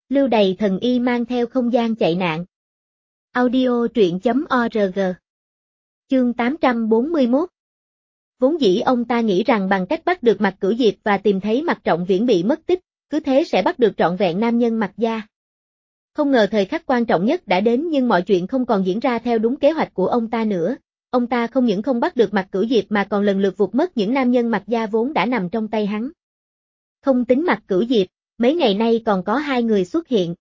Lưu Đày thần y mang theo không gian chạy nạn. Audio truyện.org. Chương 841. Vốn dĩ ông ta nghĩ rằng bằng cách bắt được Mạc Cửu Diệp và tìm thấy Mạc Trọng Viễn bị mất tích, cứ thế sẽ bắt được trọn vẹn nam nhân Mạc gia. Không ngờ thời khắc quan trọng nhất đã đến nhưng mọi chuyện không còn diễn ra theo đúng kế hoạch của ông ta nữa. Ông ta không những không bắt được Mạc Cửu Diệp mà còn lần lượt vụt mất những nam nhân Mạc gia vốn đã nằm trong tay hắn. Không tính Mạc Cửu Diệp, mấy ngày nay còn có 2 người xuất hiện.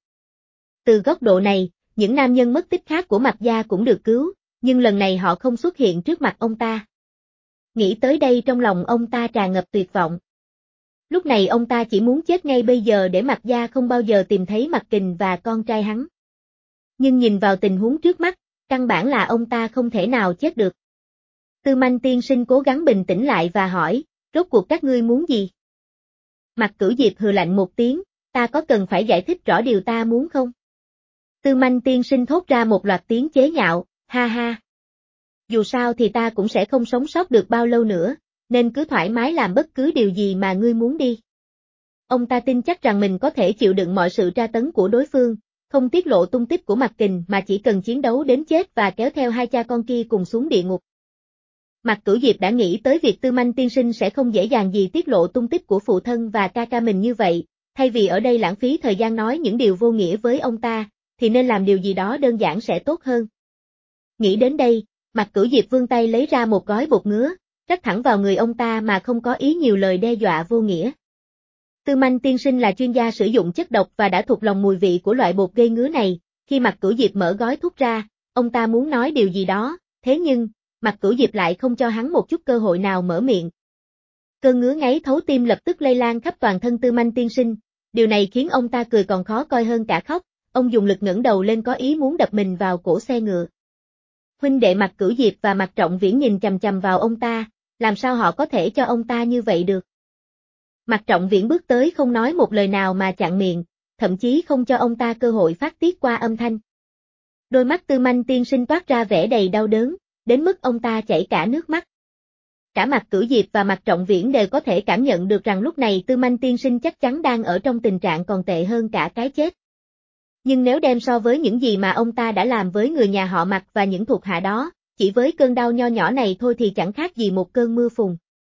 Từ góc độ này, những nam nhân mất tích khác của Mạc gia cũng được cứu, nhưng lần này họ không xuất hiện trước mặt ông ta. Nghĩ tới đây trong lòng ông ta tràn ngập tuyệt vọng. Lúc này ông ta chỉ muốn chết ngay bây giờ để Mạc gia không bao giờ tìm thấy Mạc Kình và con trai hắn. Nhưng nhìn vào tình huống trước mắt, căn bản là ông ta không thể nào chết được. Tư Manh tiên sinh cố gắng bình tĩnh lại và hỏi, rốt cuộc các ngươi muốn gì? Mạc Cửu Diệp hừ lạnh một tiếng, ta có cần phải giải thích rõ điều ta muốn không? Tư Manh tiên sinh thốt ra một loạt tiếng chế nhạo, ha ha. Dù sao thì ta cũng sẽ không sống sót được bao lâu nữa, nên cứ thoải mái làm bất cứ điều gì mà ngươi muốn đi. Ông ta tin chắc rằng mình có thể chịu đựng mọi sự tra tấn của đối phương, không tiết lộ tung tích của Mạc Kình mà chỉ cần chiến đấu đến chết và kéo theo hai cha con kia cùng xuống địa ngục. Mạc Cửu Diệp đã nghĩ tới việc Tư Manh tiên sinh sẽ không dễ dàng gì tiết lộ tung tích của phụ thân và ca ca mình như vậy, thay vì ở đây lãng phí thời gian nói những điều vô nghĩa với ông ta, thì nên làm điều gì đó đơn giản sẽ tốt hơn. Nghĩ đến đây, Mạc Cửu Diệp vươn tay lấy ra một gói bột ngứa, rắc thẳng vào người ông ta mà không có ý nhiều lời đe dọa vô nghĩa. Tư Manh tiên sinh là chuyên gia sử dụng chất độc và đã thuộc lòng mùi vị của loại bột gây ngứa này, khi Mạc Cửu Diệp mở gói thuốc ra, ông ta muốn nói điều gì đó, thế nhưng, Mạc Cửu Diệp lại không cho hắn một chút cơ hội nào mở miệng. Cơn ngứa ngáy thấu tim lập tức lây lan khắp toàn thân Tư Manh tiên sinh, điều này khiến ông ta cười còn khó coi hơn cả khóc, ông dùng lực ngẩng đầu lên có ý muốn đập mình vào cổ xe ngựa. Huynh đệ Mạc Cửu Diệp và Mạc Trọng Viễn nhìn chằm chằm vào ông ta, làm sao họ có thể cho ông ta như vậy được? Mạc Trọng Viễn bước tới không nói một lời nào mà chặn miệng, thậm chí không cho ông ta cơ hội phát tiết qua âm thanh. Đôi mắt Tư Manh tiên sinh toát ra vẻ đầy đau đớn, đến mức ông ta chảy cả nước mắt. Cả Mạc Cửu Diệp và Mạc Trọng Viễn đều có thể cảm nhận được rằng lúc này Tư Manh tiên sinh chắc chắn đang ở trong tình trạng còn tệ hơn cả cái chết. Nhưng nếu đem so với những gì mà ông ta đã làm với người nhà họ Mạc và những thuộc hạ đó, chỉ với cơn đau nho nhỏ này thôi thì chẳng khác gì một cơn mưa phùn.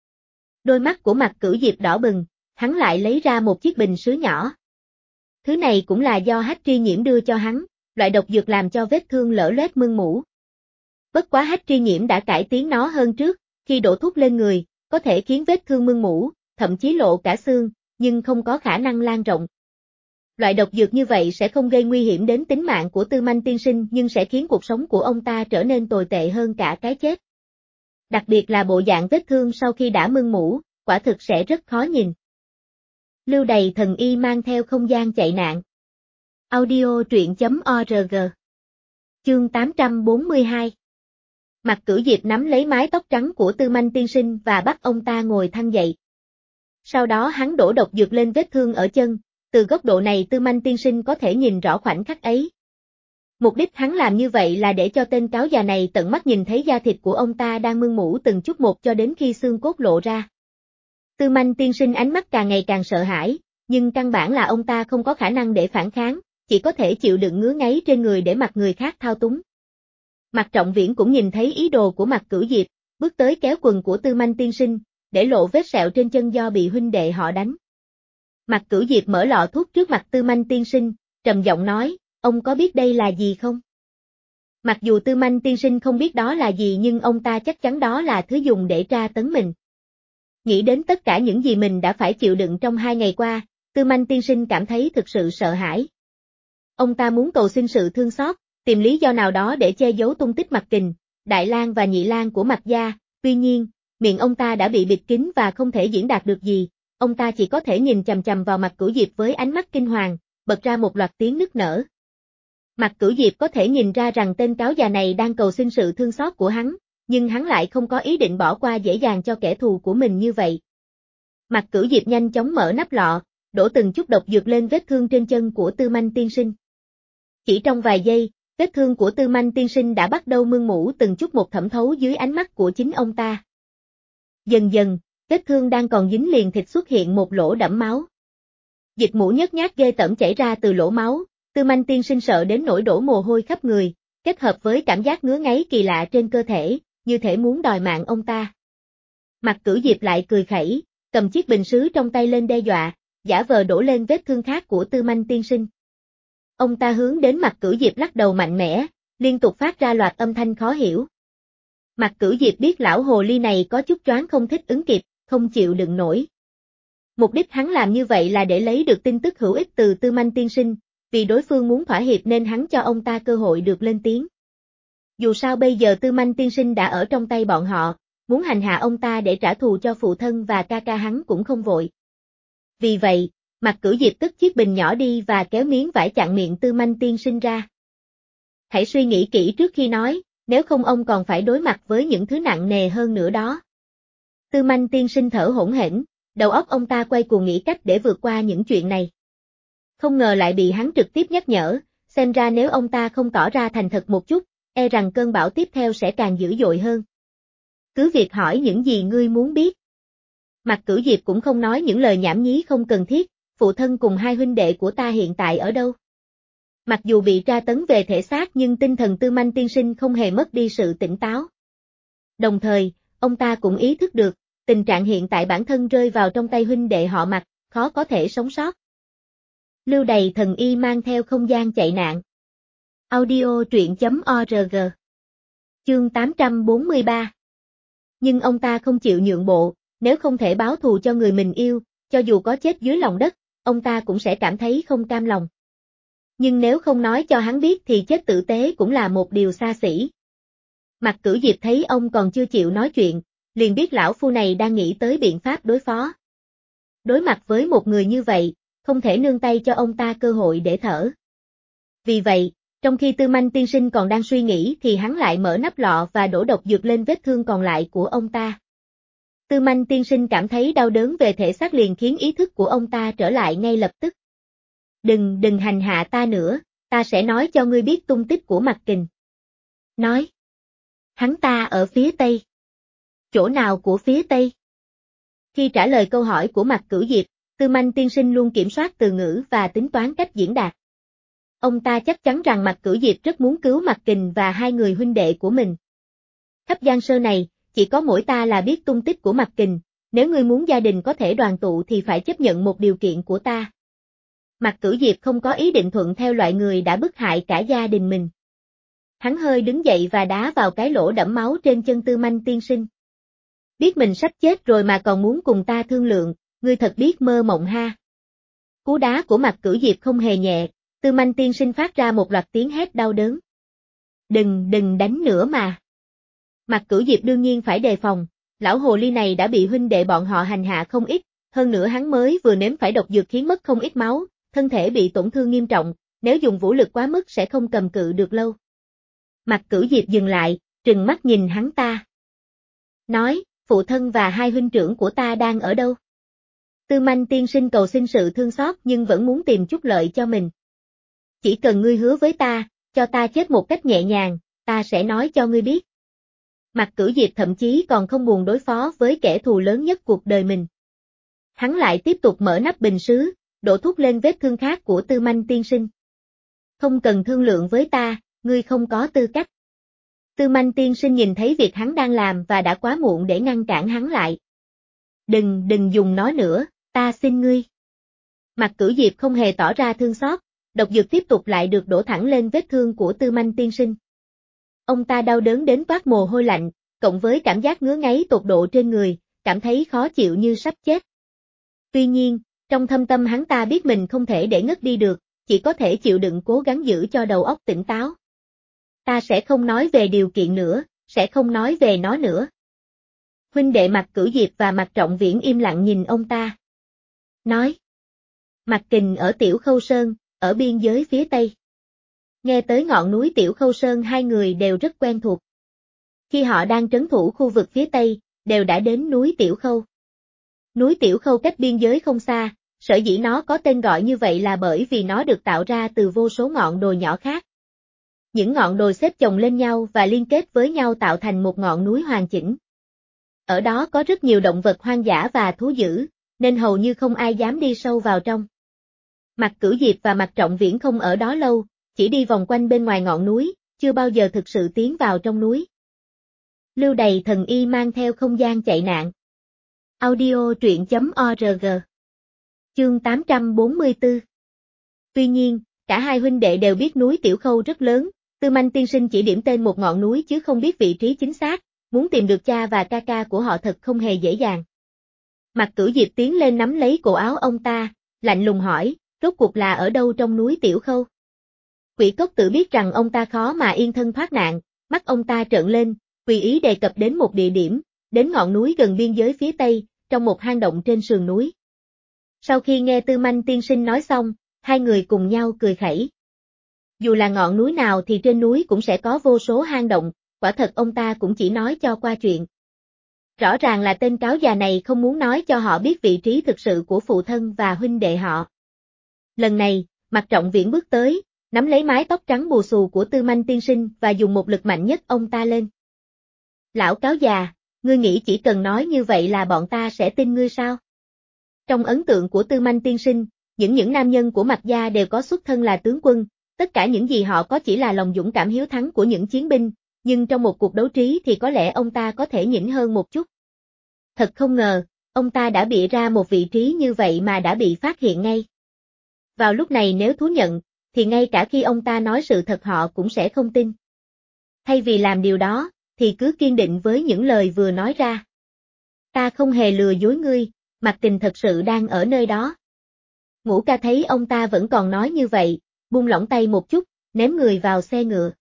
Đôi mắt của Mạc Cửu Diệp đỏ bừng, hắn lại lấy ra một chiếc bình sứ nhỏ. Thứ này cũng là do Hách Tri Nhiễm đưa cho hắn, loại độc dược làm cho vết thương lở loét mưng mủ. Bất quá Hách Tri Nhiễm đã cải tiến nó hơn trước, khi đổ thuốc lên người, có thể khiến vết thương mưng mủ, thậm chí lộ cả xương, nhưng không có khả năng lan rộng. Loại độc dược như vậy sẽ không gây nguy hiểm đến tính mạng của Tư Manh tiên sinh nhưng sẽ khiến cuộc sống của ông ta trở nên tồi tệ hơn cả cái chết. Đặc biệt là bộ dạng vết thương sau khi đã mưng mủ, quả thực sẽ rất khó nhìn. Lưu Đày thần y mang theo không gian chạy nạn. Audio truyện.org. Chương 842. Mạc Cửu Diệp nắm lấy mái tóc trắng của Tư Manh tiên sinh và bắt ông ta ngồi thăng dậy. Sau đó hắn đổ độc dược lên vết thương ở chân, từ góc độ này Tư Manh tiên sinh có thể nhìn rõ khoảnh khắc ấy. Mục đích hắn làm như vậy là để cho tên cáo già này tận mắt nhìn thấy da thịt của ông ta đang mưng mủ từng chút một cho đến khi xương cốt lộ ra. Tư Manh tiên sinh ánh mắt càng ngày càng sợ hãi, nhưng căn bản là ông ta không có khả năng để phản kháng, chỉ có thể chịu đựng ngứa ngáy trên người để mặc người khác thao túng. Mạc Trọng Viễn cũng nhìn thấy ý đồ của Mạc Cửu Diệp, bước tới kéo quần của Tư Manh tiên sinh, để lộ vết sẹo trên chân do bị huynh đệ họ đánh. Mạc Cửu Diệp mở lọ thuốc trước mặt Tư Manh tiên sinh, trầm giọng nói, ông có biết đây là gì không? Mặc dù Tư Manh tiên sinh không biết đó là gì nhưng ông ta chắc chắn đó là thứ dùng để tra tấn mình. Nghĩ đến tất cả những gì mình đã phải chịu đựng trong 2 ngày qua, Tư Manh tiên sinh cảm thấy thực sự sợ hãi. Ông ta muốn cầu xin sự thương xót, tìm lý do nào đó để che giấu tung tích Mạc Kình, Đại Lang và Nhị Lang của Mạc gia, tuy nhiên, miệng ông ta đã bị bịt kín và không thể diễn đạt được gì, ông ta chỉ có thể nhìn chằm chằm vào Mạc Cửu Diệp với ánh mắt kinh hoàng, bật ra một loạt tiếng nức nở. Mạc Cửu Diệp có thể nhìn ra rằng tên cáo già này đang cầu xin sự thương xót của hắn, nhưng hắn lại không có ý định bỏ qua dễ dàng cho kẻ thù của mình như vậy. Mạc Cửu Diệp nhanh chóng mở nắp lọ, đổ từng chút độc dược lên vết thương trên chân của Tư Manh tiên sinh. Chỉ trong vài giây, vết thương của Tư Manh tiên sinh đã bắt đầu mưng mủ từng chút một thẩm thấu dưới ánh mắt của chính ông ta. Dần dần, vết thương đang còn dính liền thịt xuất hiện một lỗ đẫm máu. Dịch mũ nhớt nhát ghê tởm chảy ra từ lỗ máu, Tư Manh tiên sinh sợ đến nỗi đổ mồ hôi khắp người, kết hợp với cảm giác ngứa ngáy kỳ lạ trên cơ thể, như thể muốn đòi mạng ông ta. Mặt Cửu Diệp lại cười khẩy, cầm chiếc bình sứ trong tay lên đe dọa, giả vờ đổ lên vết thương khác của Tư Manh tiên sinh. Ông ta hướng đến Mặt Cửu Diệp lắc đầu mạnh mẽ, liên tục phát ra loạt âm thanh khó hiểu. Mặt Cửu Diệp biết lão hồ ly này có chút choáng không thích ứng kịp, không chịu đựng nổi. Mục đích hắn làm như vậy là để lấy được tin tức hữu ích từ Tư Manh tiên sinh, vì đối phương muốn thỏa hiệp nên hắn cho ông ta cơ hội được lên tiếng. Dù sao bây giờ Tư Manh tiên sinh đã ở trong tay bọn họ, muốn hành hạ ông ta để trả thù cho phụ thân và ca ca hắn cũng không vội. Vì vậy, Mặt Cửu Diệp tức chiếc bình nhỏ đi và kéo miếng vải chặn miệng Tư Manh tiên sinh ra. Hãy suy nghĩ kỹ trước khi nói, nếu không ông còn phải đối mặt với những thứ nặng nề hơn nữa đó. Tư Manh tiên sinh thở hổn hển, đầu óc ông ta quay cuồng nghĩ cách để vượt qua những chuyện này. Không ngờ lại bị hắn trực tiếp nhắc nhở, xem ra nếu ông ta không tỏ ra thành thật một chút, e rằng cơn bão tiếp theo sẽ càng dữ dội hơn. Cứ việc hỏi những gì ngươi muốn biết. Mặt Cửu Diệp cũng không nói những lời nhảm nhí không cần thiết, phụ thân cùng hai huynh đệ của ta hiện tại ở đâu? Mặc dù bị tra tấn về thể xác nhưng tinh thần Tư Manh tiên sinh không hề mất đi sự tỉnh táo. Đồng thời, ông ta cũng ý thức được, tình trạng hiện tại bản thân rơi vào trong tay huynh đệ họ Mặt, khó có thể sống sót. Lưu đày thần y mang theo không gian chạy nạn. Audio truyện.org. Chương 843. Nhưng ông ta không chịu nhượng bộ, nếu không thể báo thù cho người mình yêu, cho dù có chết dưới lòng đất, ông ta cũng sẽ cảm thấy không cam lòng. Nhưng nếu không nói cho hắn biết thì chết tử tế cũng là một điều xa xỉ. Mặt Cửu Diệp thấy ông còn chưa chịu nói chuyện, liền biết lão phu này đang nghĩ tới biện pháp đối phó. Đối mặt với một người như vậy, không thể nương tay cho ông ta cơ hội để thở. Vì vậy, trong khi Tư Manh tiên sinh còn đang suy nghĩ thì hắn lại mở nắp lọ và đổ độc dược lên vết thương còn lại của ông ta. Tư Manh tiên sinh cảm thấy đau đớn về thể xác liền khiến ý thức của ông ta trở lại ngay lập tức. Đừng hành hạ ta nữa, ta sẽ nói cho ngươi biết tung tích của Mạc Kình. Nói. Hắn ta ở phía Tây. Chỗ nào của phía Tây? Khi trả lời câu hỏi của Mặt Cửu Diệp, Tư Manh tiên sinh luôn kiểm soát từ ngữ và tính toán cách diễn đạt. Ông ta chắc chắn rằng Mặt Cửu Diệp rất muốn cứu Mạc Kình và hai người huynh đệ của mình. Khắp Giang Sơn này, chỉ có mỗi ta là biết tung tích của Mạc Kình, nếu ngươi muốn gia đình có thể đoàn tụ thì phải chấp nhận một điều kiện của ta. Mặt Cửu Diệp không có ý định thuận theo loại người đã bức hại cả gia đình mình. Hắn hơi đứng dậy và đá vào cái lỗ đẫm máu trên chân Tư Manh tiên sinh. Biết mình sắp chết rồi mà còn muốn cùng ta thương lượng, ngươi thật biết mơ mộng ha. Cú đá của Mặt Cửu Diệp không hề nhẹ, Tư Manh tiên sinh phát ra một loạt tiếng hét đau đớn. Đừng đánh nữa mà. Mặt Cửu Diệp đương nhiên phải đề phòng, lão hồ ly này đã bị huynh đệ bọn họ hành hạ không ít, hơn nữa hắn mới vừa nếm phải độc dược khiến mất không ít máu, thân thể bị tổn thương nghiêm trọng, nếu dùng vũ lực quá mức sẽ không cầm cự được lâu. Mặt Cửu Diệp dừng lại, trừng mắt nhìn hắn ta. Nói, phụ thân và hai huynh trưởng của ta đang ở đâu? Tư Manh tiên sinh cầu xin sự thương xót nhưng vẫn muốn tìm chút lợi cho mình. Chỉ cần ngươi hứa với ta, cho ta chết một cách nhẹ nhàng, ta sẽ nói cho ngươi biết. Mặt Cửu Diệp thậm chí còn không buồn đối phó với kẻ thù lớn nhất cuộc đời mình. Hắn lại tiếp tục mở nắp bình sứ, đổ thuốc lên vết thương khác của Tư Manh tiên sinh. Không cần thương lượng với ta, ngươi không có tư cách. Tư Manh tiên sinh nhìn thấy việc hắn đang làm và đã quá muộn để ngăn cản hắn lại. Đừng dùng nó nữa, ta xin ngươi. Mặt Cửu Diệp không hề tỏ ra thương xót, độc dược tiếp tục lại được đổ thẳng lên vết thương của Tư Manh tiên sinh. Ông ta đau đớn đến toát mồ hôi lạnh, cộng với cảm giác ngứa ngáy tột độ trên người, cảm thấy khó chịu như sắp chết. Tuy nhiên, trong thâm tâm hắn ta biết mình không thể để ngất đi được, chỉ có thể chịu đựng cố gắng giữ cho đầu óc tỉnh táo. Ta sẽ không nói về điều kiện nữa, sẽ không nói về nó nữa. Huynh đệ Mặt Cửu Diệp và Mặt Trọng Viễn im lặng nhìn ông ta. Nói. Mạc Kình ở Tiểu Khâu Sơn, ở biên giới phía Tây. Nghe tới ngọn núi Tiểu Khâu Sơn hai người đều rất quen thuộc. Khi họ đang trấn thủ khu vực phía Tây, đều đã đến núi Tiểu Khâu. Núi Tiểu Khâu cách biên giới không xa, sở dĩ nó có tên gọi như vậy là bởi vì nó được tạo ra từ vô số ngọn đồi nhỏ khác. Những ngọn đồi xếp chồng lên nhau và liên kết với nhau tạo thành một ngọn núi hoàn chỉnh. Ở đó có rất nhiều động vật hoang dã và thú dữ, nên hầu như không ai dám đi sâu vào trong. Mạc Cửu Diệp và Mạc Trọng Viễn không ở đó lâu, chỉ đi vòng quanh bên ngoài ngọn núi, chưa bao giờ thực sự tiến vào trong núi. Lưu Đày thần y mang theo không gian chạy nạn. Audio truyện.org. Chương 844. Tuy nhiên, cả hai huynh đệ đều biết núi Tiểu Khâu rất lớn, Tư Manh tiên sinh chỉ điểm tên một ngọn núi chứ không biết vị trí chính xác, muốn tìm được cha và ca ca của họ thật không hề dễ dàng. Mạc Cửu Diệp tiến lên nắm lấy cổ áo ông ta, lạnh lùng hỏi, rốt cuộc là ở đâu trong núi Tiểu Khâu? Quỷ Cốc Tử biết rằng ông ta khó mà yên thân thoát nạn, mắt ông ta trợn lên, tùy ý đề cập đến một địa điểm, đến ngọn núi gần biên giới phía tây, trong một hang động trên sườn núi. Sau khi nghe Tư Manh tiên sinh nói xong, hai người cùng nhau cười khẩy. Dù là ngọn núi nào thì trên núi cũng sẽ có vô số hang động, quả thật ông ta cũng chỉ nói cho qua chuyện. Rõ ràng là tên cáo già này không muốn nói cho họ biết vị trí thực sự của phụ thân và huynh đệ họ. Lần này, Mạc Trọng Viễn bước tới, nắm lấy mái tóc trắng bù xù của Tư Manh tiên sinh và dùng một lực mạnh nhất ông ta lên. Lão cáo già, ngươi nghĩ chỉ cần nói như vậy là bọn ta sẽ tin ngươi sao? Trong ấn tượng của Tư Manh tiên sinh, những nam nhân của Mạc gia đều có xuất thân là tướng quân, tất cả những gì họ có chỉ là lòng dũng cảm hiếu thắng của những chiến binh, nhưng trong một cuộc đấu trí thì có lẽ ông ta có thể nhỉnh hơn một chút. Thật không ngờ, ông ta đã bịa ra một vị trí như vậy mà đã bị phát hiện ngay. Vào lúc này nếu thú nhận, thì ngay cả khi ông ta nói sự thật họ cũng sẽ không tin. Thay vì làm điều đó, thì cứ kiên định với những lời vừa nói ra. Ta không hề lừa dối ngươi, Mạc Kình thật sự đang ở nơi đó. Ngũ Ca thấy ông ta vẫn còn nói như vậy, buông lỏng tay một chút, ném người vào xe ngựa.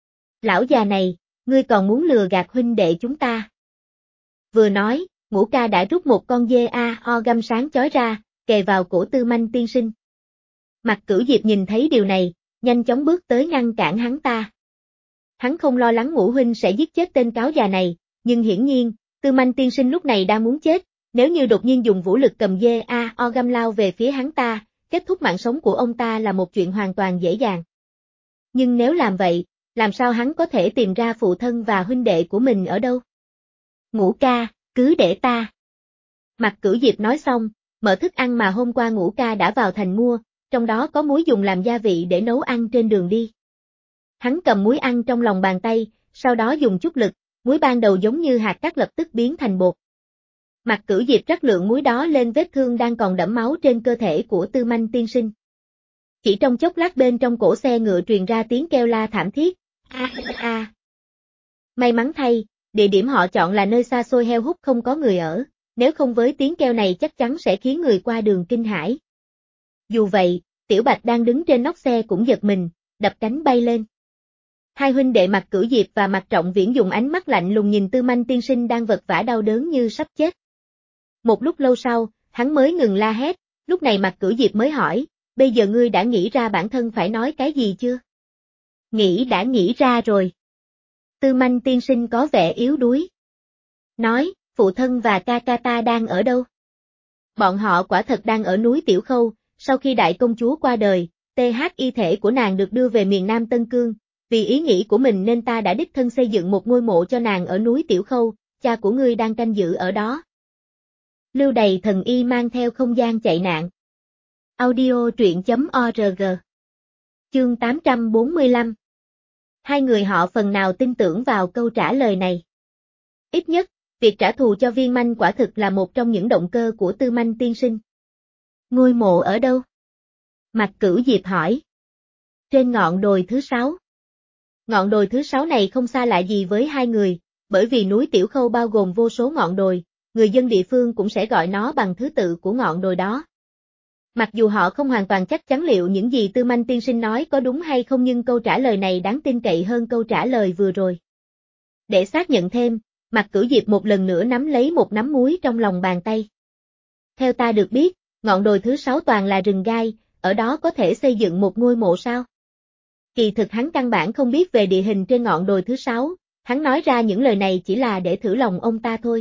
Lão già này, ngươi còn muốn lừa gạt huynh đệ chúng ta. Vừa nói, Ngũ Ca đã rút một con dê ho găm sáng chói ra, kề vào cổ Tư Manh tiên sinh. Mạc Cửu Diệp nhìn thấy điều này, nhanh chóng bước tới ngăn cản hắn ta. Hắn không lo lắng Ngũ huynh sẽ giết chết tên cáo già này, nhưng hiển nhiên, Tư Manh tiên sinh lúc này đang muốn chết, nếu như đột nhiên dùng vũ lực cầm dê ho găm lao về phía hắn ta, kết thúc mạng sống của ông ta là một chuyện hoàn toàn dễ dàng. Nhưng nếu làm vậy, làm sao hắn có thể tìm ra phụ thân và huynh đệ của mình ở đâu? Ngũ ca, cứ để ta. Mạc Cửu Diệp nói xong, mở thức ăn mà hôm qua Ngũ ca đã vào thành mua, trong đó có muối dùng làm gia vị để nấu ăn trên đường đi. Hắn cầm muối ăn trong lòng bàn tay, sau đó dùng chút lực, muối ban đầu giống như hạt cát lập tức biến thành bột. Mạc Cửu Diệp rắc lượng muối đó lên vết thương đang còn đẫm máu trên cơ thể của Tư Manh tiên sinh. Chỉ trong chốc lát bên trong cổ xe ngựa truyền ra tiếng kêu la thảm thiết. May mắn thay, địa điểm họ chọn là nơi xa xôi heo hút không có người ở, nếu không với tiếng kêu này chắc chắn sẽ khiến người qua đường kinh hãi. Dù vậy, Tiểu Bạch đang đứng trên nóc xe cũng giật mình, đập cánh bay lên. Hai huynh đệ Mạc Cửu Diệp và Mạc Trọng Viễn dùng ánh mắt lạnh lùng nhìn Tư Manh tiên sinh đang vật vã đau đớn như sắp chết. Một lúc lâu sau, hắn mới ngừng la hét, lúc này Mạc Cửu Diệp mới hỏi, bây giờ ngươi đã nghĩ ra bản thân phải nói cái gì chưa? Đã nghĩ ra rồi. Tư Manh tiên sinh có vẻ yếu đuối. Nói, phụ thân và ca ca ta đang ở đâu? Bọn họ quả thật đang ở núi Tiểu Khâu, sau khi đại công chúa qua đời, y thể của nàng được đưa về miền Nam Tân Cương, vì ý nghĩ của mình nên ta đã đích thân xây dựng một ngôi mộ cho nàng ở núi Tiểu Khâu, cha của ngươi đang canh giữ ở đó. Lưu Đày thần y mang theo không gian chạy nạn. Audio truyện.org. Chương 845. Hai người họ phần nào tin tưởng vào câu trả lời này. Ít nhất, việc trả thù cho Viên Manh quả thực là một trong những động cơ của Tư Manh tiên sinh. Ngôi mộ ở đâu? Mạc Cửu Diệp hỏi. Trên ngọn đồi thứ 6. Ngọn đồi thứ 6 này không xa lạ gì với hai người, bởi vì núi Tiểu Khâu bao gồm vô số ngọn đồi, người dân địa phương cũng sẽ gọi nó bằng thứ tự của ngọn đồi đó. Mặc dù họ không hoàn toàn chắc chắn liệu những gì Tư Manh tiên sinh nói có đúng hay không nhưng câu trả lời này đáng tin cậy hơn câu trả lời vừa rồi. Để xác nhận thêm, Mạc Cửu Diệp một lần nữa nắm lấy một nắm muối trong lòng bàn tay. Theo ta được biết, ngọn đồi thứ 6 toàn là rừng gai, ở đó có thể xây dựng một ngôi mộ sao? Kỳ thực hắn căn bản không biết về địa hình trên ngọn đồi thứ 6, hắn nói ra những lời này chỉ là để thử lòng ông ta thôi.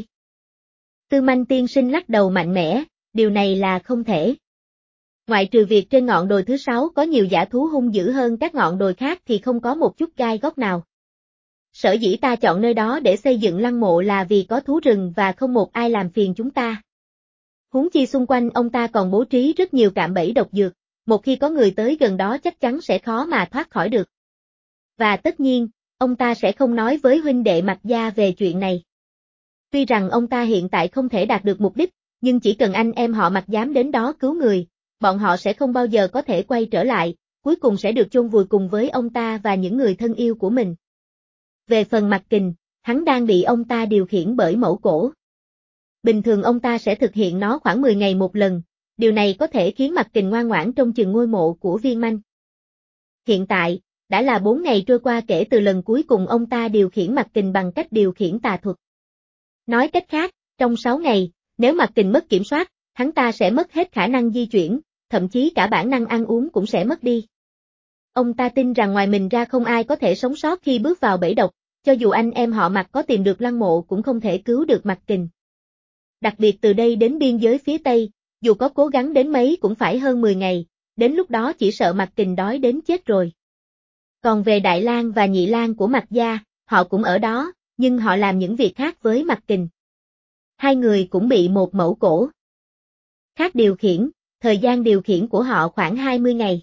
Tư Manh tiên sinh lắc đầu mạnh mẽ, điều này là không thể. Ngoại trừ việc trên ngọn đồi thứ 6 có nhiều dã thú hung dữ hơn các ngọn đồi khác thì không có một chút gai góc nào. Sở dĩ ta chọn nơi đó để xây dựng lăng mộ là vì có thú rừng và không một ai làm phiền chúng ta. Huống chi xung quanh ông ta còn bố trí rất nhiều cạm bẫy độc dược, một khi có người tới gần đó chắc chắn sẽ khó mà thoát khỏi được. Và tất nhiên, ông ta sẽ không nói với huynh đệ Mạc gia về chuyện này. Tuy rằng ông ta hiện tại không thể đạt được mục đích, nhưng chỉ cần anh em họ Mạc dám đến đó cứu người, bọn họ sẽ không bao giờ có thể quay trở lại, cuối cùng sẽ được chôn vùi cùng với ông ta và những người thân yêu của mình. Về phần Mạc Kình, hắn đang bị ông ta điều khiển bởi mẫu cổ. Bình thường ông ta sẽ thực hiện nó khoảng 10 ngày một lần, điều này có thể khiến Mạc Kình ngoan ngoãn trông chừng ngôi mộ của Viên Manh. Hiện tại, đã là 4 ngày trôi qua kể từ lần cuối cùng ông ta điều khiển Mạc Kình bằng cách điều khiển tà thuật. Nói cách khác, trong 6 ngày, nếu Mạc Kình mất kiểm soát, hắn ta sẽ mất hết khả năng di chuyển, thậm chí cả bản năng ăn uống cũng sẽ mất đi. Ông ta tin rằng ngoài mình ra không ai có thể sống sót khi bước vào bẫy độc, cho dù anh em họ Mạc có tìm được lăng mộ cũng không thể cứu được Mạc Kình. Đặc biệt từ đây đến biên giới phía Tây, dù có cố gắng đến mấy cũng phải hơn 10 ngày, đến lúc đó chỉ sợ Mạc Kình đói đến chết rồi. Còn về Đại Lang và Nhị Lang của Mạc gia, họ cũng ở đó, nhưng họ làm những việc khác với Mạc Kình. Hai người cũng bị một mẫu cổ khác điều khiển, thời gian điều khiển của họ khoảng 20 ngày.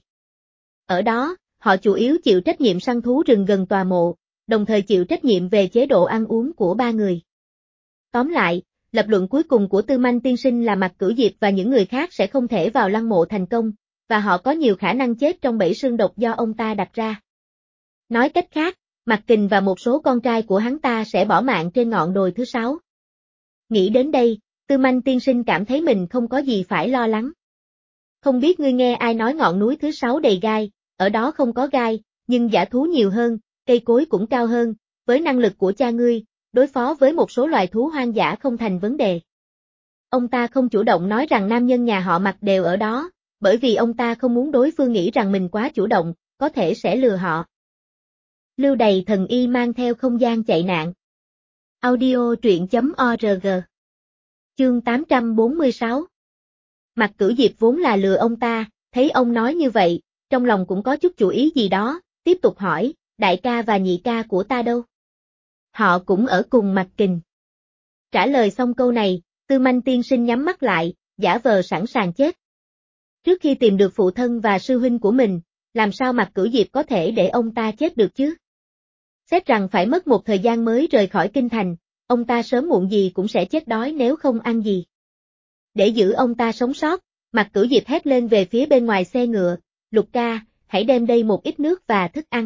Ở đó, họ chủ yếu chịu trách nhiệm săn thú rừng gần tòa mộ, đồng thời chịu trách nhiệm về chế độ ăn uống của ba người. Tóm lại, lập luận cuối cùng của Tư Manh tiên sinh là Mạc Cửu Diệp và những người khác sẽ không thể vào lăng mộ thành công, và họ có nhiều khả năng chết trong bẫy sương độc do ông ta đặt ra. Nói cách khác, Mạc Kình và một số con trai của hắn ta sẽ bỏ mạng trên ngọn đồi thứ 6. Nghĩ đến đây, Tư Manh tiên sinh cảm thấy mình không có gì phải lo lắng. Không biết ngươi nghe ai nói ngọn núi thứ 6 đầy gai, ở đó không có gai, nhưng dã thú nhiều hơn, cây cối cũng cao hơn, với năng lực của cha ngươi, đối phó với một số loài thú hoang dã không thành vấn đề. Ông ta không chủ động nói rằng nam nhân nhà họ Mạc đều ở đó, bởi vì ông ta không muốn đối phương nghĩ rằng mình quá chủ động, có thể sẽ lừa họ. Lưu Đày thần y mang theo không gian chạy nạn. Audio truyện.org. Chương 846. Mạc Cửu Diệp vốn là lừa ông ta, thấy ông nói như vậy, trong lòng cũng có chút chủ ý gì đó, tiếp tục hỏi, đại ca và nhị ca của ta đâu? Họ cũng ở cùng Mạc Kình. Trả lời xong câu này, Tư Manh tiên sinh nhắm mắt lại, giả vờ sẵn sàng chết. Trước khi tìm được phụ thân và sư huynh của mình, làm sao Mạc Cửu Diệp có thể để ông ta chết được chứ? Xét rằng phải mất một thời gian mới rời khỏi kinh thành, ông ta sớm muộn gì cũng sẽ chết đói nếu không ăn gì. Để giữ ông ta sống sót, Mạc Cửu Diệp hét lên về phía bên ngoài xe ngựa, Lục ca, hãy đem đây một ít nước và thức ăn.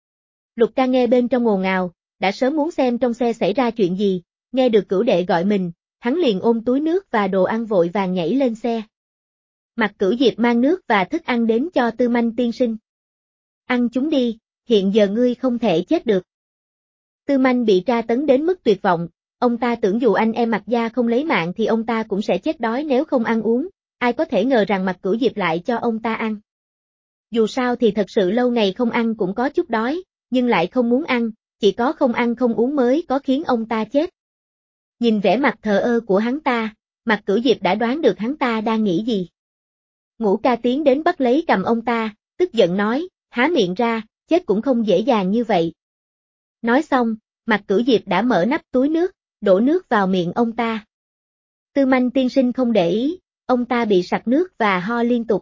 Lục ca nghe bên trong ồn ào, đã sớm muốn xem trong xe xảy ra chuyện gì, nghe được Cửu đệ gọi mình, hắn liền ôm túi nước và đồ ăn vội vàng nhảy lên xe. Mạc Cửu Diệp mang nước và thức ăn đến cho Tư Manh tiên sinh. Ăn chúng đi, hiện giờ ngươi không thể chết được. Tư Manh bị tra tấn đến mức tuyệt vọng, ông ta tưởng dù anh em Mạc gia không lấy mạng thì ông ta cũng sẽ chết đói nếu không ăn uống, ai có thể ngờ rằng Mạc Cửu Diệp lại cho ông ta ăn. Dù sao thì thật sự lâu ngày không ăn cũng có chút đói, nhưng lại không muốn ăn, chỉ có không ăn không uống mới có khiến ông ta chết. Nhìn vẻ mặt thờ ơ của hắn ta, Mạc Cửu Diệp đã đoán được hắn ta đang nghĩ gì. Ngũ ca tiến đến bắt lấy cầm ông ta, tức giận nói, há miệng ra, chết cũng không dễ dàng như vậy. Nói xong, Mạc Cửu Diệp đã mở nắp túi nước, đổ nước vào miệng ông ta. Tư Manh tiên sinh không để ý, ông ta bị sặc nước và ho liên tục.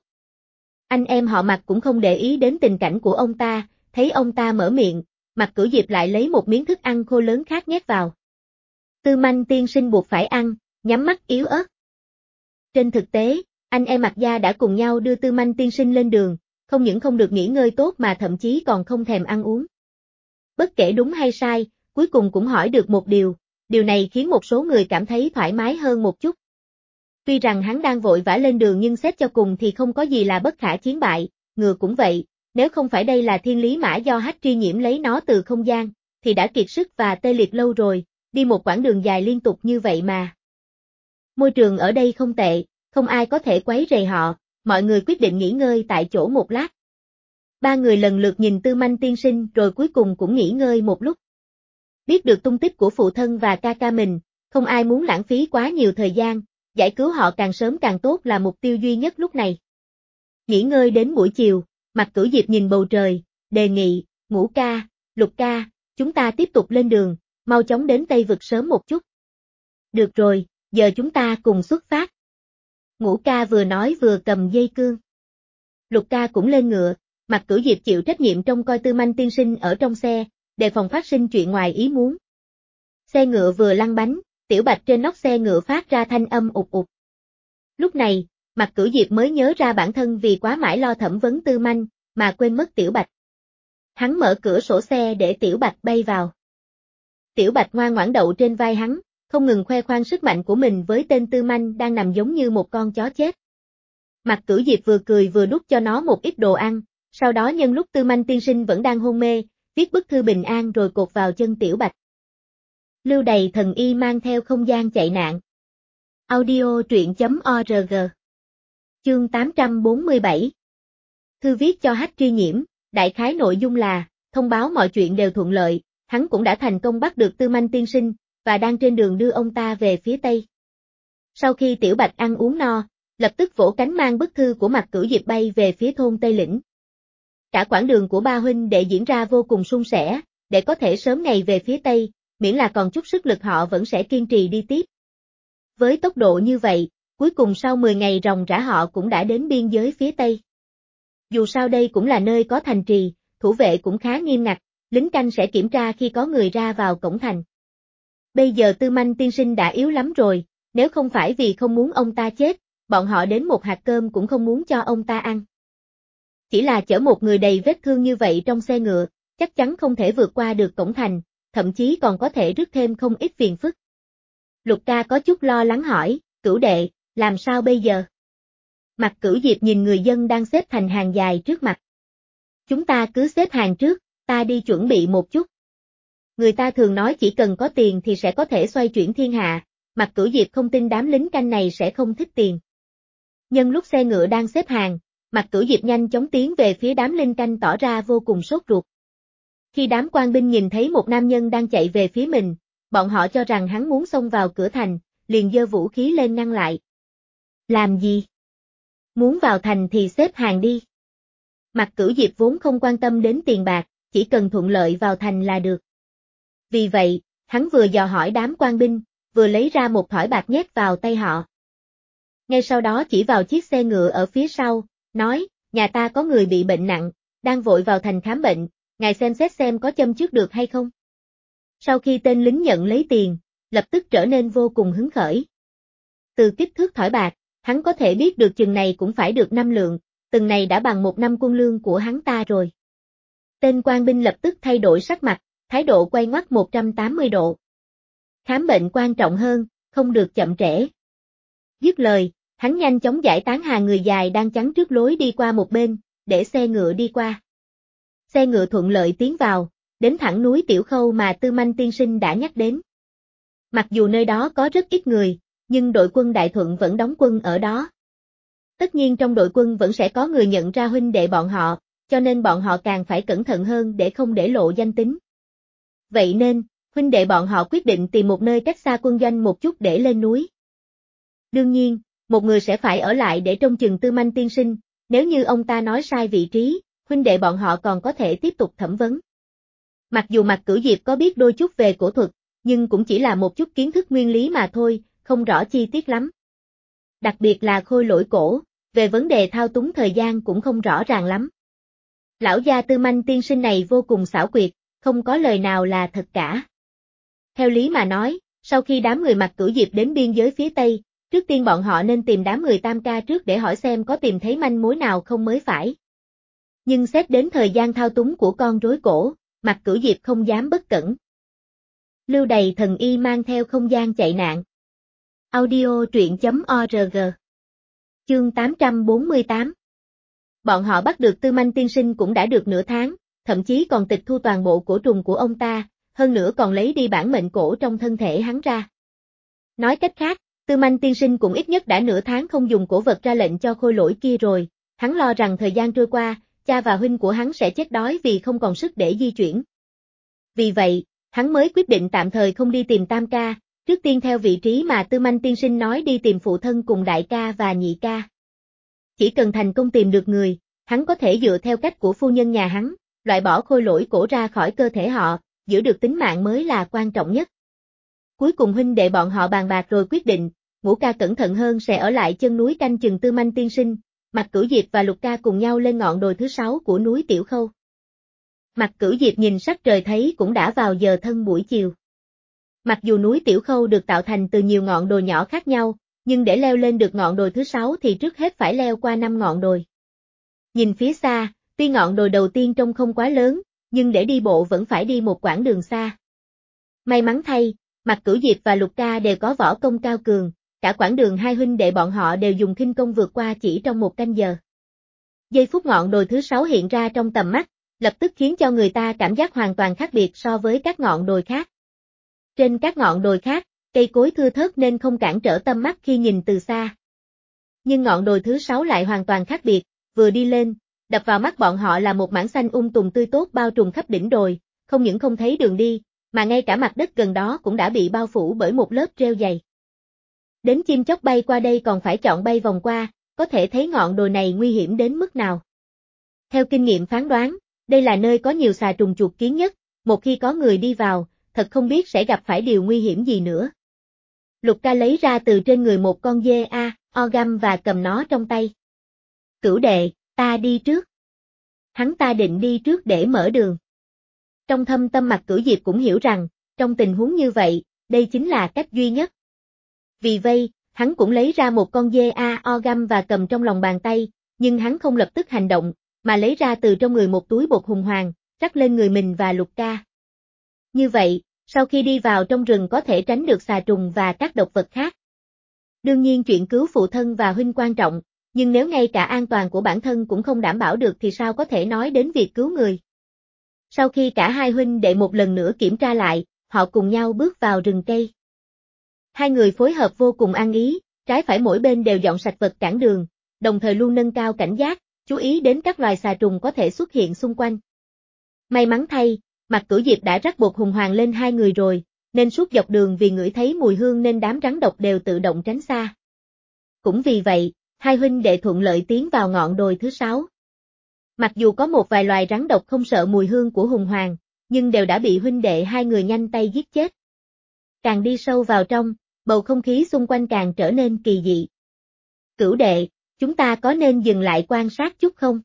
Anh em họ Mạc cũng không để ý đến tình cảnh của ông ta, thấy ông ta mở miệng, Mạc Cửu Diệp lại lấy một miếng thức ăn khô lớn khác nhét vào. Tư Manh tiên sinh buộc phải ăn, nhắm mắt yếu ớt. Trên thực tế, anh em Mạc gia đã cùng nhau đưa Tư Manh tiên sinh lên đường, không những không được nghỉ ngơi tốt mà thậm chí còn không thèm ăn uống. Bất kể đúng hay sai, cuối cùng cũng hỏi được một điều này khiến một số người cảm thấy thoải mái hơn một chút. Tuy rằng hắn đang vội vã lên đường nhưng xét cho cùng thì không có gì là bất khả chiến bại, ngựa cũng vậy, nếu không phải đây là thiên lý mã do Hách Tri Nhiễm lấy nó từ không gian, thì đã kiệt sức và tê liệt lâu rồi, đi một quãng đường dài liên tục như vậy mà. Môi trường ở đây không tệ, không ai có thể quấy rầy họ, mọi người quyết định nghỉ ngơi tại chỗ một lát. Ba người lần lượt nhìn Tư Manh tiên sinh rồi cuối cùng cũng nghỉ ngơi một lúc. Biết được tung tích của phụ thân và ca ca mình, không ai muốn lãng phí quá nhiều thời gian, giải cứu họ càng sớm càng tốt là mục tiêu duy nhất lúc này. Nghỉ ngơi đến buổi chiều, Mạc Cửu Diệp nhìn bầu trời, đề nghị, Ngũ ca, Lục ca, chúng ta tiếp tục lên đường, mau chóng đến Tây Vực sớm một chút. Được rồi, giờ chúng ta cùng xuất phát. Ngũ ca vừa nói vừa cầm dây cương. Lục ca cũng lên ngựa, Mạc Cửu Diệp chịu trách nhiệm trông coi Tư Manh tiên sinh ở trong xe, đề phòng phát sinh chuyện ngoài ý muốn. Xe ngựa vừa lăn bánh, Tiểu Bạch trên nóc xe ngựa phát ra thanh âm ụt ụt. Lúc này, Mạc Cửu Diệp mới nhớ ra bản thân vì quá mãi lo thẩm vấn Tư Manh, mà quên mất Tiểu Bạch. Hắn mở cửa sổ xe để Tiểu Bạch bay vào. Tiểu Bạch ngoan ngoãn đậu trên vai hắn, không ngừng khoe khoang sức mạnh của mình với tên Tư Manh đang nằm giống như một con chó chết. Mạc Cửu Diệp vừa cười vừa đút cho nó một ít đồ ăn, sau đó nhân lúc Tư Manh tiên sinh vẫn đang hôn mê, viết bức thư bình an rồi cột vào chân Tiểu Bạch. Lưu Đày thần y mang theo không gian chạy nạn. Audio truyện.org. Chương 847. Thư viết cho Hách Truy Nhiễm, đại khái nội dung là, thông báo mọi chuyện đều thuận lợi, hắn cũng đã thành công bắt được Tư Manh tiên sinh, và đang trên đường đưa ông ta về phía Tây. Sau khi Tiểu Bạch ăn uống no, lập tức vỗ cánh mang bức thư của Mạc Cửu Diệp bay về phía thôn Tây Lĩnh. Cả quãng đường của ba huynh đệ diễn ra vô cùng suôn sẻ, để có thể sớm ngày về phía Tây, miễn là còn chút sức lực họ vẫn sẽ kiên trì đi tiếp. Với tốc độ như vậy, cuối cùng sau 10 ngày ròng rã họ cũng đã đến biên giới phía Tây. Dù sao đây cũng là nơi có thành trì, thủ vệ cũng khá nghiêm ngặt, lính canh sẽ kiểm tra khi có người ra vào cổng thành. Bây giờ Tư Manh tiên sinh đã yếu lắm rồi, nếu không phải vì không muốn ông ta chết, bọn họ đến một hạt cơm cũng không muốn cho ông ta ăn. Chỉ là chở một người đầy vết thương như vậy trong xe ngựa, chắc chắn không thể vượt qua được cổng thành, thậm chí còn có thể rước thêm không ít phiền phức. Lục ca có chút lo lắng hỏi, Cửu đệ, làm sao bây giờ? Mạc Cửu Diệp nhìn người dân đang xếp thành hàng dài trước mặt. Chúng ta cứ xếp hàng trước, ta đi chuẩn bị một chút. Người ta thường nói chỉ cần có tiền thì sẽ có thể xoay chuyển thiên hạ, Mạc Cửu Diệp không tin đám lính canh này sẽ không thích tiền. Nhân lúc xe ngựa đang xếp hàng, Mạc Cửu Diệp nhanh chóng tiến về phía đám lính canh tỏ ra vô cùng sốt ruột. Khi đám quan binh nhìn thấy một nam nhân đang chạy về phía mình, bọn họ cho rằng hắn muốn xông vào cửa thành, liền giơ vũ khí lên ngăn lại. Làm gì? Muốn vào thành thì xếp hàng đi. Mạc Cửu Diệp vốn không quan tâm đến tiền bạc, chỉ cần thuận lợi vào thành là được. Vì vậy, hắn vừa dò hỏi đám quan binh, vừa lấy ra một thỏi bạc nhét vào tay họ. Ngay sau đó chỉ vào chiếc xe ngựa ở phía sau, nói, nhà ta có người bị bệnh nặng, đang vội vào thành khám bệnh, ngài xem xét xem có châm trước được hay không. Sau khi tên lính nhận lấy tiền, lập tức trở nên vô cùng hứng khởi. Từ kích thước thỏi bạc, hắn có thể biết được chừng này cũng phải được 5 lượng, từng này đã bằng 1 năm quân lương của hắn ta rồi. Tên quan binh lập tức thay đổi sắc mặt, thái độ quay ngoắt 180 độ. Khám bệnh quan trọng hơn, không được chậm trễ. Dứt lời, hắn nhanh chóng giải tán hàng người dài đang chắn trước lối đi qua một bên, để xe ngựa đi qua. Xe ngựa thuận lợi tiến vào, đến thẳng núi Tiểu Khâu mà Tư Manh tiên sinh đã nhắc đến. Mặc dù nơi đó có rất ít người, nhưng đội quân Đại Thuận vẫn đóng quân ở đó. Tất nhiên trong đội quân vẫn sẽ có người nhận ra huynh đệ bọn họ, cho nên bọn họ càng phải cẩn thận hơn để không để lộ danh tính. Vậy nên, huynh đệ bọn họ quyết định tìm một nơi cách xa quân doanh một chút để lên núi. Đương nhiên, một người sẽ phải ở lại để trông chừng Tư Manh tiên sinh, nếu như ông ta nói sai vị trí, huynh đệ bọn họ còn có thể tiếp tục thẩm vấn. Mặc dù Mạc Cửu Diệp có biết đôi chút về cổ thuật, nhưng cũng chỉ là một chút kiến thức nguyên lý mà thôi, không rõ chi tiết lắm. Đặc biệt là khôi lỗi cổ, về vấn đề thao túng thời gian cũng không rõ ràng lắm. Lão gia Tư Manh tiên sinh này vô cùng xảo quyệt, không có lời nào là thật cả. Theo lý mà nói, sau khi đám người Mạc Cửu Diệp đến biên giới phía Tây, trước tiên bọn họ nên tìm đám người Tam Ca trước để hỏi xem có tìm thấy manh mối nào không mới phải. Nhưng xét đến thời gian thao túng của con rối cổ, Mạc Cửu Diệp không dám bất cẩn. Lưu Đày thần y mang theo không gian chạy nạn. Audio truyện.org. Chương 848. Bọn họ bắt được Tư Manh tiên sinh cũng đã được nửa tháng, thậm chí còn tịch thu toàn bộ cổ trùng của ông ta, hơn nữa còn lấy đi bản mệnh cổ trong thân thể hắn ra. Nói cách khác, Tư Manh tiên sinh cũng ít nhất đã nửa tháng không dùng cổ vật ra lệnh cho khôi lỗi kia rồi, hắn lo rằng thời gian trôi qua, cha và huynh của hắn sẽ chết đói vì không còn sức để di chuyển. Vì vậy, hắn mới quyết định tạm thời không đi tìm Tam Ca, trước tiên theo vị trí mà Tư Manh tiên sinh nói đi tìm phụ thân cùng đại ca và nhị ca. Chỉ cần thành công tìm được người, hắn có thể dựa theo cách của phu nhân nhà hắn, loại bỏ khôi lỗi cổ ra khỏi cơ thể họ, giữ được tính mạng mới là quan trọng nhất. Cuối cùng huynh đệ bọn họ bàn bạc rồi quyết định, Ngũ ca cẩn thận hơn sẽ ở lại chân núi canh chừng Tư Manh tiên sinh, Mạc Cửu Diệp và Lục Ca cùng nhau lên ngọn đồi thứ 6 của núi Tiểu Khâu. Mạc Cửu Diệp nhìn sắc trời thấy cũng đã vào giờ thân buổi chiều. Mặc dù núi Tiểu Khâu được tạo thành từ nhiều ngọn đồi nhỏ khác nhau, nhưng để leo lên được ngọn đồi thứ 6 thì trước hết phải leo qua 5 ngọn đồi. Nhìn phía xa, tuy ngọn đồi đầu tiên trông không quá lớn, nhưng để đi bộ vẫn phải đi một quãng đường xa. May mắn thay, Mạc Cửu Diệp và Lục Ca đều có võ công cao cường, cả quãng đường hai huynh đệ bọn họ đều dùng khinh công vượt qua chỉ trong 1 canh giờ. Giây phút ngọn đồi thứ 6 hiện ra trong tầm mắt, lập tức khiến cho người ta cảm giác hoàn toàn khác biệt so với các ngọn đồi khác. Trên các ngọn đồi khác, cây cối thưa thớt nên không cản trở tầm mắt khi nhìn từ xa. Nhưng ngọn đồi thứ 6 lại hoàn toàn khác biệt, vừa đi lên, đập vào mắt bọn họ là một mảng xanh tùng tươi tốt bao trùm khắp đỉnh đồi, không những không thấy đường đi, mà ngay cả mặt đất gần đó cũng đã bị bao phủ bởi một lớp rêu dày. Đến chim chóc bay qua đây còn phải chọn bay vòng qua, có thể thấy ngọn đồi này nguy hiểm đến mức nào. Theo kinh nghiệm phán đoán, đây là nơi có nhiều xà trùng chuột kiến nhất, một khi có người đi vào, thật không biết sẽ gặp phải điều nguy hiểm gì nữa. Lục Ca lấy ra từ trên người một con dê orgam và cầm nó trong tay. Cửu đệ, ta đi trước. Hắn ta định đi trước để mở đường. Trong thâm tâm Mạc Cửu Diệp cũng hiểu rằng, trong tình huống như vậy, đây chính là cách duy nhất. Vì vậy, hắn cũng lấy ra một con dê orgam và cầm trong lòng bàn tay, nhưng hắn không lập tức hành động, mà lấy ra từ trong người một túi bột hùng hoàng, rắc lên người mình và Lục Ca. Như vậy, sau khi đi vào trong rừng có thể tránh được xà trùng và các độc vật khác. Đương nhiên chuyện cứu phụ thân và huynh quan trọng, nhưng nếu ngay cả an toàn của bản thân cũng không đảm bảo được thì sao có thể nói đến việc cứu người. Sau khi cả hai huynh đệ một lần nữa kiểm tra lại, họ cùng nhau bước vào rừng cây. Hai người phối hợp vô cùng ăn ý, trái phải mỗi bên đều dọn sạch vật cản đường, đồng thời luôn nâng cao cảnh giác, chú ý đến các loài xà trùng có thể xuất hiện xung quanh. May mắn thay, Mạc Cửu Diệp đã rắc bột hùng hoàng lên hai người rồi, nên suốt dọc đường vì ngửi thấy mùi hương nên đám rắn độc đều tự động tránh xa. Cũng vì vậy, hai huynh đệ thuận lợi tiến vào ngọn đồi thứ 6. Mặc dù có một vài loài rắn độc không sợ mùi hương của hùng hoàng, nhưng đều đã bị huynh đệ hai người nhanh tay giết chết. Càng đi sâu vào trong, bầu không khí xung quanh càng trở nên kỳ dị. Cửu đệ, chúng ta có nên dừng lại quan sát chút không?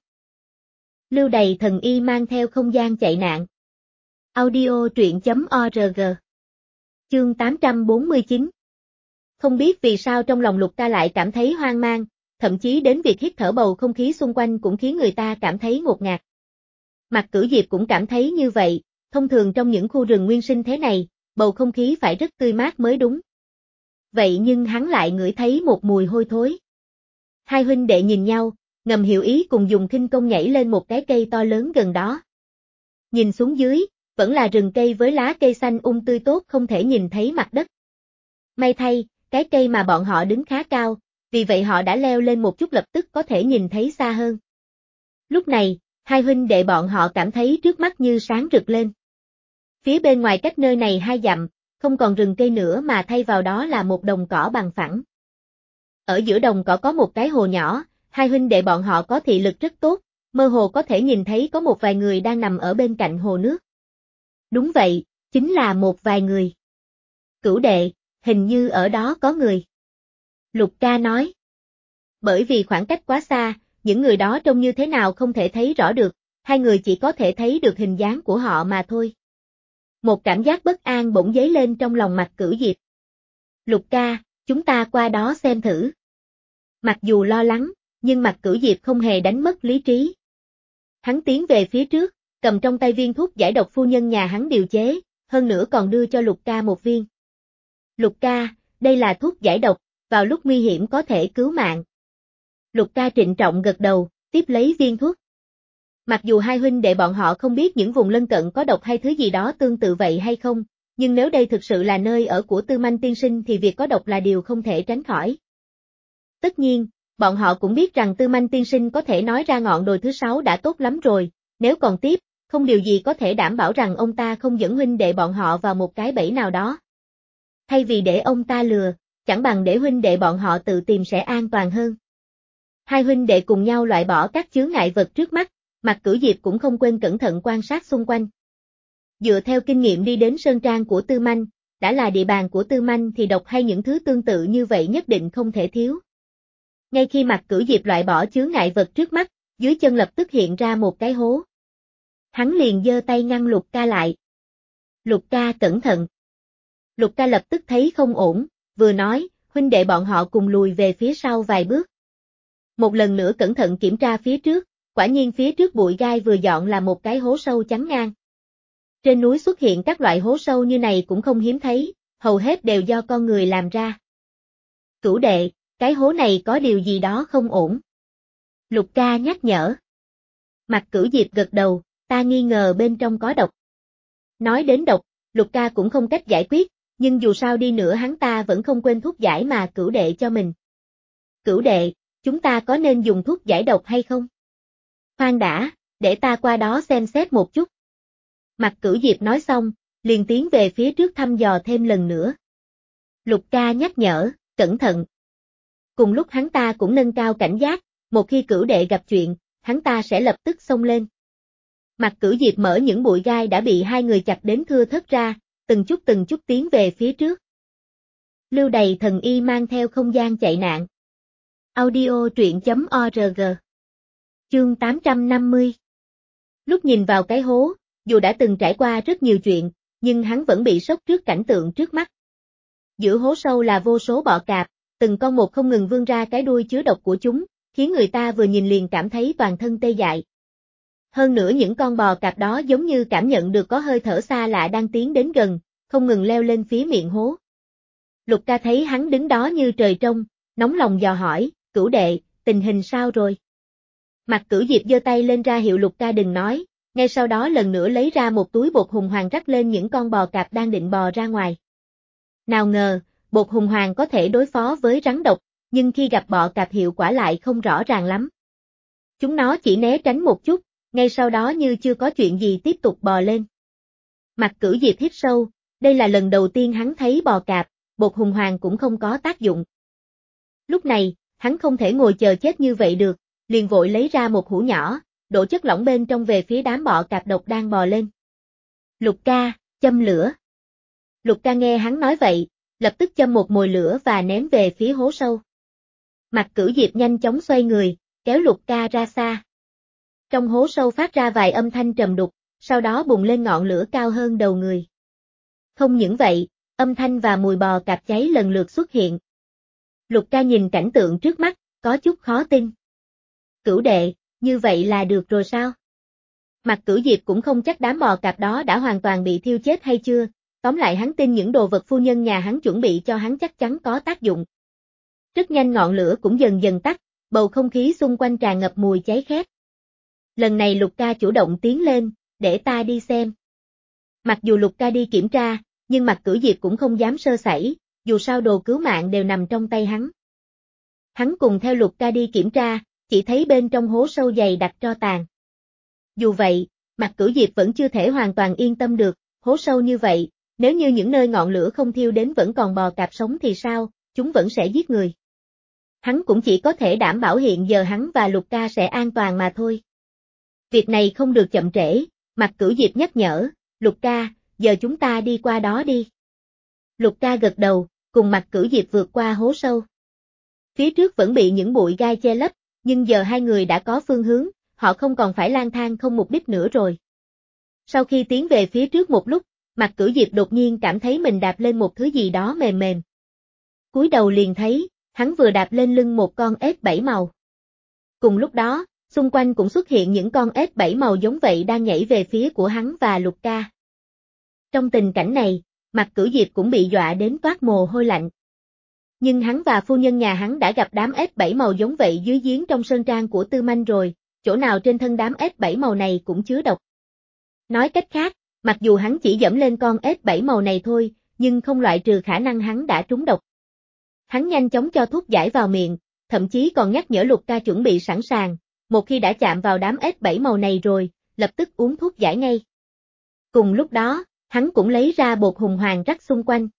Lưu Đầy Thần Y mang theo không gian chạy nạn. Audio truyện.org. Chương 849. Không biết vì sao trong lòng Lục Ca lại cảm thấy hoang mang, thậm chí đến việc hít thở bầu không khí xung quanh cũng khiến người ta cảm thấy ngột ngạt. Mạc Cửu Diệp cũng cảm thấy như vậy, thông thường trong những khu rừng nguyên sinh thế này, bầu không khí phải rất tươi mát mới đúng. Vậy nhưng hắn lại ngửi thấy một mùi hôi thối. Hai huynh đệ nhìn nhau, ngầm hiểu ý cùng dùng khinh công nhảy lên một cái cây to lớn gần đó. Nhìn xuống dưới, vẫn là rừng cây với lá cây xanh tươi tốt không thể nhìn thấy mặt đất. May thay, cái cây mà bọn họ đứng khá cao, vì vậy họ đã leo lên một chút lập tức có thể nhìn thấy xa hơn. Lúc này, hai huynh đệ bọn họ cảm thấy trước mắt như sáng rực lên. Phía bên ngoài cách nơi này 2 dặm, không còn rừng cây nữa mà thay vào đó là một đồng cỏ bằng phẳng. Ở giữa đồng cỏ có một cái hồ nhỏ, hai huynh đệ bọn họ có thị lực rất tốt, mơ hồ có thể nhìn thấy có một vài người đang nằm ở bên cạnh hồ nước. Đúng vậy, chính là một vài người. Cửu đệ, hình như ở đó có người. Lục Ca nói. Bởi vì khoảng cách quá xa, những người đó trông như thế nào không thể thấy rõ được, hai người chỉ có thể thấy được hình dáng của họ mà thôi. Một cảm giác bất an bỗng dấy lên trong lòng Mạc Cửu Diệp. Lục Ca, chúng ta qua đó xem thử. Mặc dù lo lắng, nhưng Mạc Cửu Diệp không hề đánh mất lý trí. Hắn tiến về phía trước, cầm trong tay viên thuốc giải độc phu nhân nhà hắn điều chế, hơn nữa còn đưa cho Lục Ca một viên. Lục Ca, đây là thuốc giải độc, vào lúc nguy hiểm có thể cứu mạng. Lục Ca trịnh trọng gật đầu, tiếp lấy viên thuốc. Mặc dù hai huynh đệ bọn họ không biết những vùng lân cận có độc hay thứ gì đó tương tự vậy hay không, nhưng nếu đây thực sự là nơi ở của Tư Manh tiên sinh thì việc có độc là điều không thể tránh khỏi. Tất nhiên, bọn họ cũng biết rằng Tư Manh tiên sinh có thể nói ra ngọn đồi thứ 6 đã tốt lắm rồi, nếu còn tiếp, không điều gì có thể đảm bảo rằng ông ta không dẫn huynh đệ bọn họ vào một cái bẫy nào đó. Thay vì để ông ta lừa, chẳng bằng để huynh đệ bọn họ tự tìm sẽ an toàn hơn. Hai huynh đệ cùng nhau loại bỏ các chướng ngại vật trước mắt, Mạc Cửu Diệp cũng không quên cẩn thận quan sát xung quanh. Dựa theo kinh nghiệm đi đến sơn trang của Tư Manh, đã là địa bàn của Tư Manh thì độc hay những thứ tương tự như vậy nhất định không thể thiếu. Ngay khi Mạc Cửu Diệp loại bỏ chướng ngại vật trước mắt, dưới chân lập tức hiện ra một cái hố. Hắn liền giơ tay ngăn Lục Ca lại. Lục Ca cẩn thận. Lục Ca lập tức thấy không ổn, vừa nói, huynh đệ bọn họ cùng lùi về phía sau vài bước. Một lần nữa cẩn thận kiểm tra phía trước, quả nhiên phía trước bụi gai vừa dọn là một cái hố sâu chắn ngang. Trên núi xuất hiện các loại hố sâu như này cũng không hiếm thấy, hầu hết đều do con người làm ra. Cửu đệ, cái hố này có điều gì đó không ổn. Lục Ca nhắc nhở. Mạc Cửu Diệp gật đầu, ta nghi ngờ bên trong có độc. Nói đến độc, Lục Ca cũng không cách giải quyết, nhưng dù sao đi nữa hắn ta vẫn không quên thuốc giải mà Cửu đệ cho mình. Cửu đệ, chúng ta có nên dùng thuốc giải độc hay không? Khoan đã, để ta qua đó xem xét một chút. Mạc Cửu Diệp nói xong, liền tiến về phía trước thăm dò thêm lần nữa. Lục Ca nhắc nhở, cẩn thận. Cùng lúc hắn ta cũng nâng cao cảnh giác, một khi Cửu đệ gặp chuyện, hắn ta sẽ lập tức xông lên. Mạc Cửu Diệp mở những bụi gai đã bị hai người chặt đến thưa thớt ra, từng chút tiến về phía trước. Lưu Đầy Thần Y mang theo không gian chạy nạn. Audio truyện.org. Chương 850. Lúc nhìn vào cái hố, dù đã từng trải qua rất nhiều chuyện, nhưng hắn vẫn bị sốc trước cảnh tượng trước mắt. Giữa hố sâu là vô số bọ cạp, từng con một không ngừng vươn ra cái đuôi chứa độc của chúng, khiến người ta vừa nhìn liền cảm thấy toàn thân tê dại. Hơn nữa những con bò cạp đó giống như cảm nhận được có hơi thở xa lạ đang tiến đến gần, không ngừng leo lên phía miệng hố. Lục Ca thấy hắn đứng đó như trời trông, nóng lòng dò hỏi, Cửu đệ, tình hình sao rồi? Mạc Cửu Diệp giơ tay lên ra hiệu Lục Ca đừng nói, ngay sau đó lần nữa lấy ra một túi bột hùng hoàng rắc lên những con bò cạp đang định bò ra ngoài. Nào ngờ, bột hùng hoàng có thể đối phó với rắn độc, nhưng khi gặp bọ cạp hiệu quả lại không rõ ràng lắm. Chúng nó chỉ né tránh một chút, ngay sau đó như chưa có chuyện gì tiếp tục bò lên. Mạc Cửu Diệp hít sâu, đây là lần đầu tiên hắn thấy bò cạp, bột hùng hoàng cũng không có tác dụng. Lúc này, hắn không thể ngồi chờ chết như vậy được, liền vội lấy ra một hũ nhỏ, đổ chất lỏng bên trong về phía đám bọ cạp độc đang bò lên. Lục Ca, châm lửa. Lục Ca nghe hắn nói vậy, lập tức châm một mồi lửa và ném về phía hố sâu. Mạc Cửu Diệp nhanh chóng xoay người, kéo Lục Ca ra xa. Trong hố sâu phát ra vài âm thanh trầm đục, sau đó bùng lên ngọn lửa cao hơn đầu người. Không những vậy, âm thanh và mùi bò cạp cháy lần lượt xuất hiện. Lục Ca nhìn cảnh tượng trước mắt, có chút khó tin. Cửu đệ, như vậy là được rồi sao? Mạc Cửu Diệp cũng không chắc đám bò cạp đó đã hoàn toàn bị thiêu chết hay chưa, tóm lại hắn tin những đồ vật phu nhân nhà hắn chuẩn bị cho hắn chắc chắn có tác dụng. Rất nhanh ngọn lửa cũng dần dần tắt, bầu không khí xung quanh tràn ngập mùi cháy khét. Lần này Lục Ca chủ động tiến lên, để ta đi xem. Mặc dù Lục Ca đi kiểm tra, nhưng Mạc Cửu Diệp cũng không dám sơ sẩy, dù sao đồ cứu mạng đều nằm trong tay hắn. Hắn cùng theo Lục Ca đi kiểm tra, chỉ thấy bên trong hố sâu dày đặc tro tàn. Dù vậy, Mạc Cửu Diệp vẫn chưa thể hoàn toàn yên tâm được, hố sâu như vậy, nếu như những nơi ngọn lửa không thiêu đến vẫn còn bò cạp sống thì sao, chúng vẫn sẽ giết người. Hắn cũng chỉ có thể đảm bảo hiện giờ hắn và Lục Ca sẽ an toàn mà thôi. Việc này không được chậm trễ, Mạc Cửu Diệp nhắc nhở, Lục Ca, giờ chúng ta đi qua đó đi. Lục Ca gật đầu, cùng Mạc Cửu Diệp vượt qua hố sâu. Phía trước vẫn bị những bụi gai che lấp, nhưng giờ hai người đã có phương hướng, họ không còn phải lang thang không mục đích nữa rồi. Sau khi tiến về phía trước một lúc, Mạc Cửu Diệp đột nhiên cảm thấy mình đạp lên một thứ gì đó mềm mềm. Cúi đầu liền thấy, hắn vừa đạp lên lưng một con ếch bảy màu. Cùng lúc đó, xung quanh cũng xuất hiện những con ếch bảy màu giống vậy đang nhảy về phía của hắn và Lục Ca. Trong tình cảnh này, Mạc Cửu Diệp cũng bị dọa đến toát mồ hôi lạnh. Nhưng hắn và phu nhân nhà hắn đã gặp đám ếch bảy màu giống vậy dưới giếng trong sơn trang của Tư Manh rồi, chỗ nào trên thân đám ếch bảy màu này cũng chứa độc. Nói cách khác, mặc dù hắn chỉ dẫm lên con ếch bảy màu này thôi, nhưng không loại trừ khả năng hắn đã trúng độc. Hắn nhanh chóng cho thuốc giải vào miệng, thậm chí còn nhắc nhở Lục Ca chuẩn bị sẵn sàng, một khi đã chạm vào đám ếch bảy màu này rồi, lập tức uống thuốc giải ngay. Cùng lúc đó, hắn cũng lấy ra bột hùng hoàng rắc xung quanh.